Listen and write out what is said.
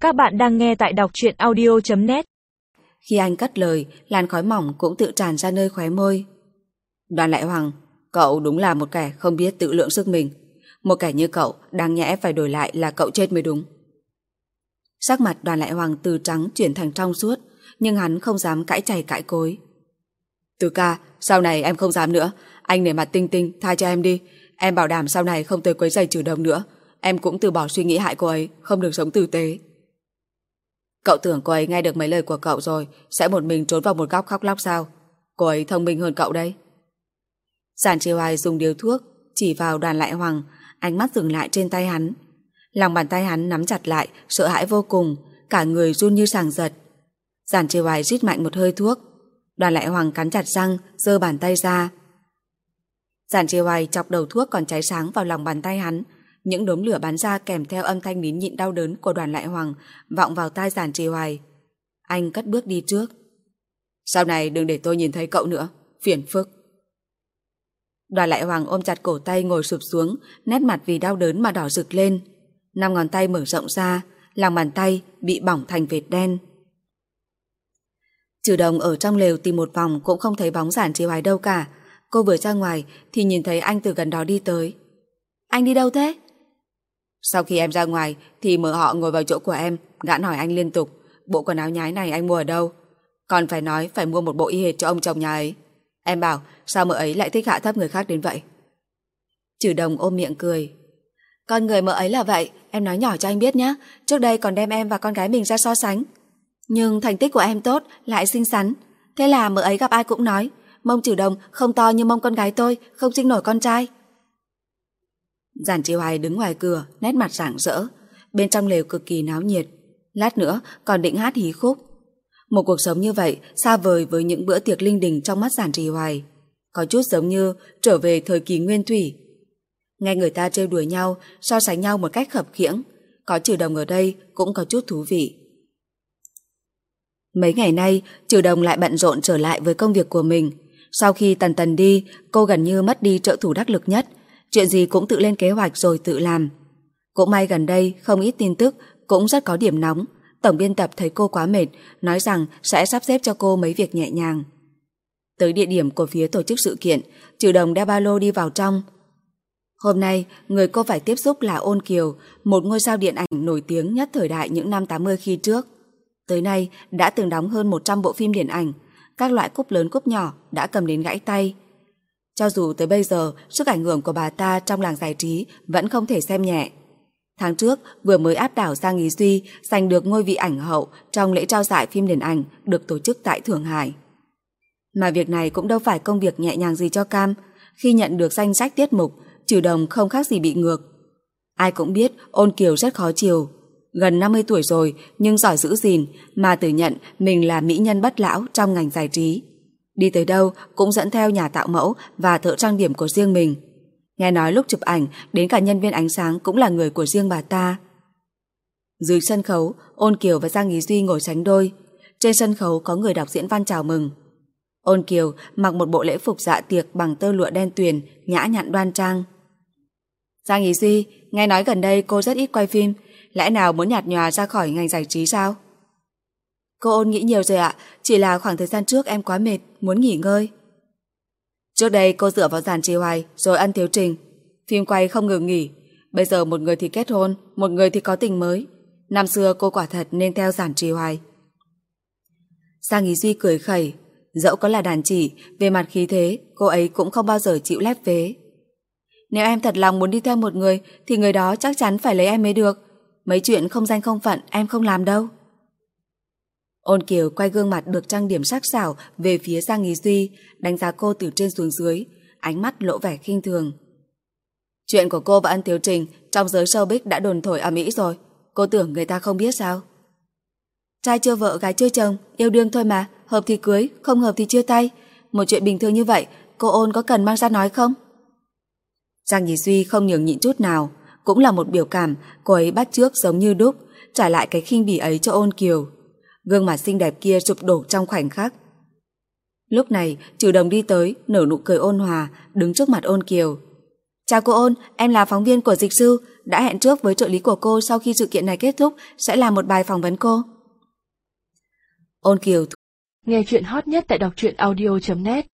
Các bạn đang nghe tại đọc truyện audio.net. Khi anh cất lời, làn khói mỏng cũng tự tràn ra nơi khóe môi. Đoàn Lại Hoàng, cậu đúng là một kẻ không biết tự lượng sức mình. Một kẻ như cậu đáng nhẽ phải đổi lại là cậu chết mới đúng. Sắc mặt Đoàn Lại Hoàng từ trắng chuyển thành trong suốt, nhưng hắn không dám cãi chày cãi cối. Từ ca, sau này em không dám nữa. Anh nể mặt Tinh Tinh, tha cho em đi. Em bảo đảm sau này không tới quấy rầy Trừ Đồng nữa. Em cũng từ bỏ suy nghĩ hại cô ấy, không được sống tử tế. Cậu tưởng cô ấy nghe được mấy lời của cậu rồi sẽ một mình trốn vào một góc khóc lóc sao? Cô ấy thông minh hơn cậu đấy. Giản Trì Hoài dùng điếu thuốc chỉ vào Đoàn Lại Hoàng, ánh mắt dừng lại trên tay hắn. Lòng bàn tay hắn nắm chặt lại, sợ hãi vô cùng, cả người run như sàng giật. Giản Trì Hoài rít mạnh một hơi thuốc. Đoàn Lại Hoàng cắn chặt răng, giơ bàn tay ra. Giản Trì Hoài chọc đầu thuốc còn cháy sáng vào lòng bàn tay hắn. Những đốm lửa bắn ra kèm theo âm thanh nín nhịn đau đớn của Đoàn Lại Hoàng vọng vào tai Giản Trì Hoài. Anh cất bước đi trước. Sau này đừng để tôi nhìn thấy cậu nữa, phiền phức. Đoàn Lại Hoàng ôm chặt cổ tay ngồi sụp xuống, nét mặt vì đau đớn mà đỏ rực lên. 5 ngón tay mở rộng ra, lòng bàn tay bị bỏng thành vệt đen. Trừ Đồng ở trong lều tìm một vòng cũng không thấy bóng Giản Trì Hoài đâu cả. Cô vừa ra ngoài thì nhìn thấy anh từ gần đó đi tới. Anh đi đâu thế? Sau khi em ra ngoài thì mợ họ ngồi vào chỗ của em, gã hỏi anh liên tục, bộ quần áo nhái này anh mua ở đâu? Còn phải nói phải mua một bộ y hệt cho ông chồng nhà ấy. Em bảo sao mợ ấy lại thích hạ thấp người khác đến vậy? Trừ Đồng ôm miệng cười. Con người mợ ấy là vậy, em nói nhỏ cho anh biết nhé. Trước đây còn đem em và con gái mình ra so sánh. Nhưng thành tích của em tốt, lại xinh xắn. Thế là mợ ấy gặp ai cũng nói mông Trừ Đồng không to như mông con gái tôi, không sinh nổi con trai. Giản Trì Hoài đứng ngoài cửa, nét mặt rạng rỡ. Bên trong lều cực kỳ náo nhiệt. Lát nữa còn định hát hí khúc. Một cuộc sống như vậy xa vời với những bữa tiệc linh đình trong mắt Giản Trì Hoài. Có chút giống như trở về thời kỳ nguyên thủy. Nghe người ta trêu đùa nhau, so sánh nhau một cách khập khiễng. Có Trừ Đồng ở đây cũng có chút thú vị. Mấy ngày nay, Trừ Đồng lại bận rộn trở lại với công việc của mình. Sau khi Tần Tần đi, cô gần như mất đi trợ thủ đắc lực nhất. Chuyện gì cũng tự lên kế hoạch rồi tự làm. Cũng may gần đây không ít tin tức, cũng rất có điểm nóng. Tổng biên tập thấy cô quá mệt, nói rằng sẽ sắp xếp cho cô mấy việc nhẹ nhàng. Tới địa điểm của phía tổ chức sự kiện, Trừ Đồng đeo ba lô đi vào trong. Hôm nay, người cô phải tiếp xúc là Ôn Kiều, một ngôi sao điện ảnh nổi tiếng nhất thời đại những năm 80 khi trước. Tới nay đã từng đóng hơn 100 bộ phim điện ảnh, các loại cúp lớn cúp nhỏ đã cầm đến gãy tay. Cho dù tới bây giờ, sức ảnh hưởng của bà ta trong làng giải trí vẫn không thể xem nhẹ. Tháng trước, vừa mới áp đảo Giang Ý Duy giành được ngôi vị ảnh hậu trong lễ trao giải phim điện ảnh được tổ chức tại Thượng Hải. Mà việc này cũng đâu phải công việc nhẹ nhàng gì cho Cam. Khi nhận được danh sách tiết mục, Trừ Đồng không khác gì bị ngược. Ai cũng biết Ôn Kiều rất khó chiều. Gần 50 tuổi rồi nhưng giỏi giữ gìn, mà tự nhận mình là mỹ nhân bất lão trong ngành giải trí. Đi tới đâu cũng dẫn theo nhà tạo mẫu và thợ trang điểm của riêng mình. Nghe nói lúc chụp ảnh, đến cả nhân viên ánh sáng cũng là người của riêng bà ta. Dưới sân khấu, Ôn Kiều và Giang Ý Duy ngồi sánh đôi. Trên sân khấu có người đọc diễn văn chào mừng. Ôn Kiều mặc một bộ lễ phục dạ tiệc bằng tơ lụa đen tuyền, nhã nhặn đoan trang. Giang Ý Duy, nghe nói gần đây cô rất ít quay phim, lẽ nào muốn nhạt nhòa ra khỏi ngành giải trí sao? Cô Ôn nghĩ nhiều rồi ạ, chỉ là khoảng thời gian trước em quá mệt, muốn nghỉ ngơi. Trước đây cô dựa vào Giản Trì Hoài rồi Ân Thiếu Trình, phim quay không ngừng nghỉ. Bây giờ một người thì kết hôn, một người thì có tình mới. Năm xưa cô quả thật nên theo Giản Trì Hoài. Giang Ý Duy cười khẩy, dẫu có là đàn chỉ, về mặt khí thế cô ấy cũng không bao giờ chịu lép vế. Nếu em thật lòng muốn đi theo một người thì người đó chắc chắn phải lấy em mới được. Mấy chuyện không danh không phận em không làm đâu. Ôn Kiều quay gương mặt được trang điểm sắc sảo về phía Giang Ý Duy, đánh giá cô từ trên xuống dưới, ánh mắt lộ vẻ khinh thường. Chuyện của cô và Ân Thiếu Trình trong giới showbiz đã đồn thổi ầm ĩ rồi, cô tưởng người ta không biết sao? Trai chưa vợ gái chưa chồng, yêu đương thôi mà, hợp thì cưới, không hợp thì chia tay. Một chuyện bình thường như vậy, cô Ôn có cần mang ra nói không? Giang Ý Duy không nhường nhịn chút nào, cũng là một biểu cảm cô ấy bắt chước giống như đúc, trả lại cái khinh bỉ ấy cho Ôn Kiều. Gương mặt xinh đẹp kia sụp đổ trong khoảnh khắc. Lúc này Trừ Đồng đi tới, nở nụ cười ôn hòa, đứng trước mặt Ôn Kiều. Chào cô Ôn, em là phóng viên của Dịch Sư, đã hẹn trước với trợ lý của cô sau khi sự kiện này kết thúc sẽ làm một bài phỏng vấn cô. Ôn Kiều. Nghe chuyện hot nhất tại đọc truyện audio.net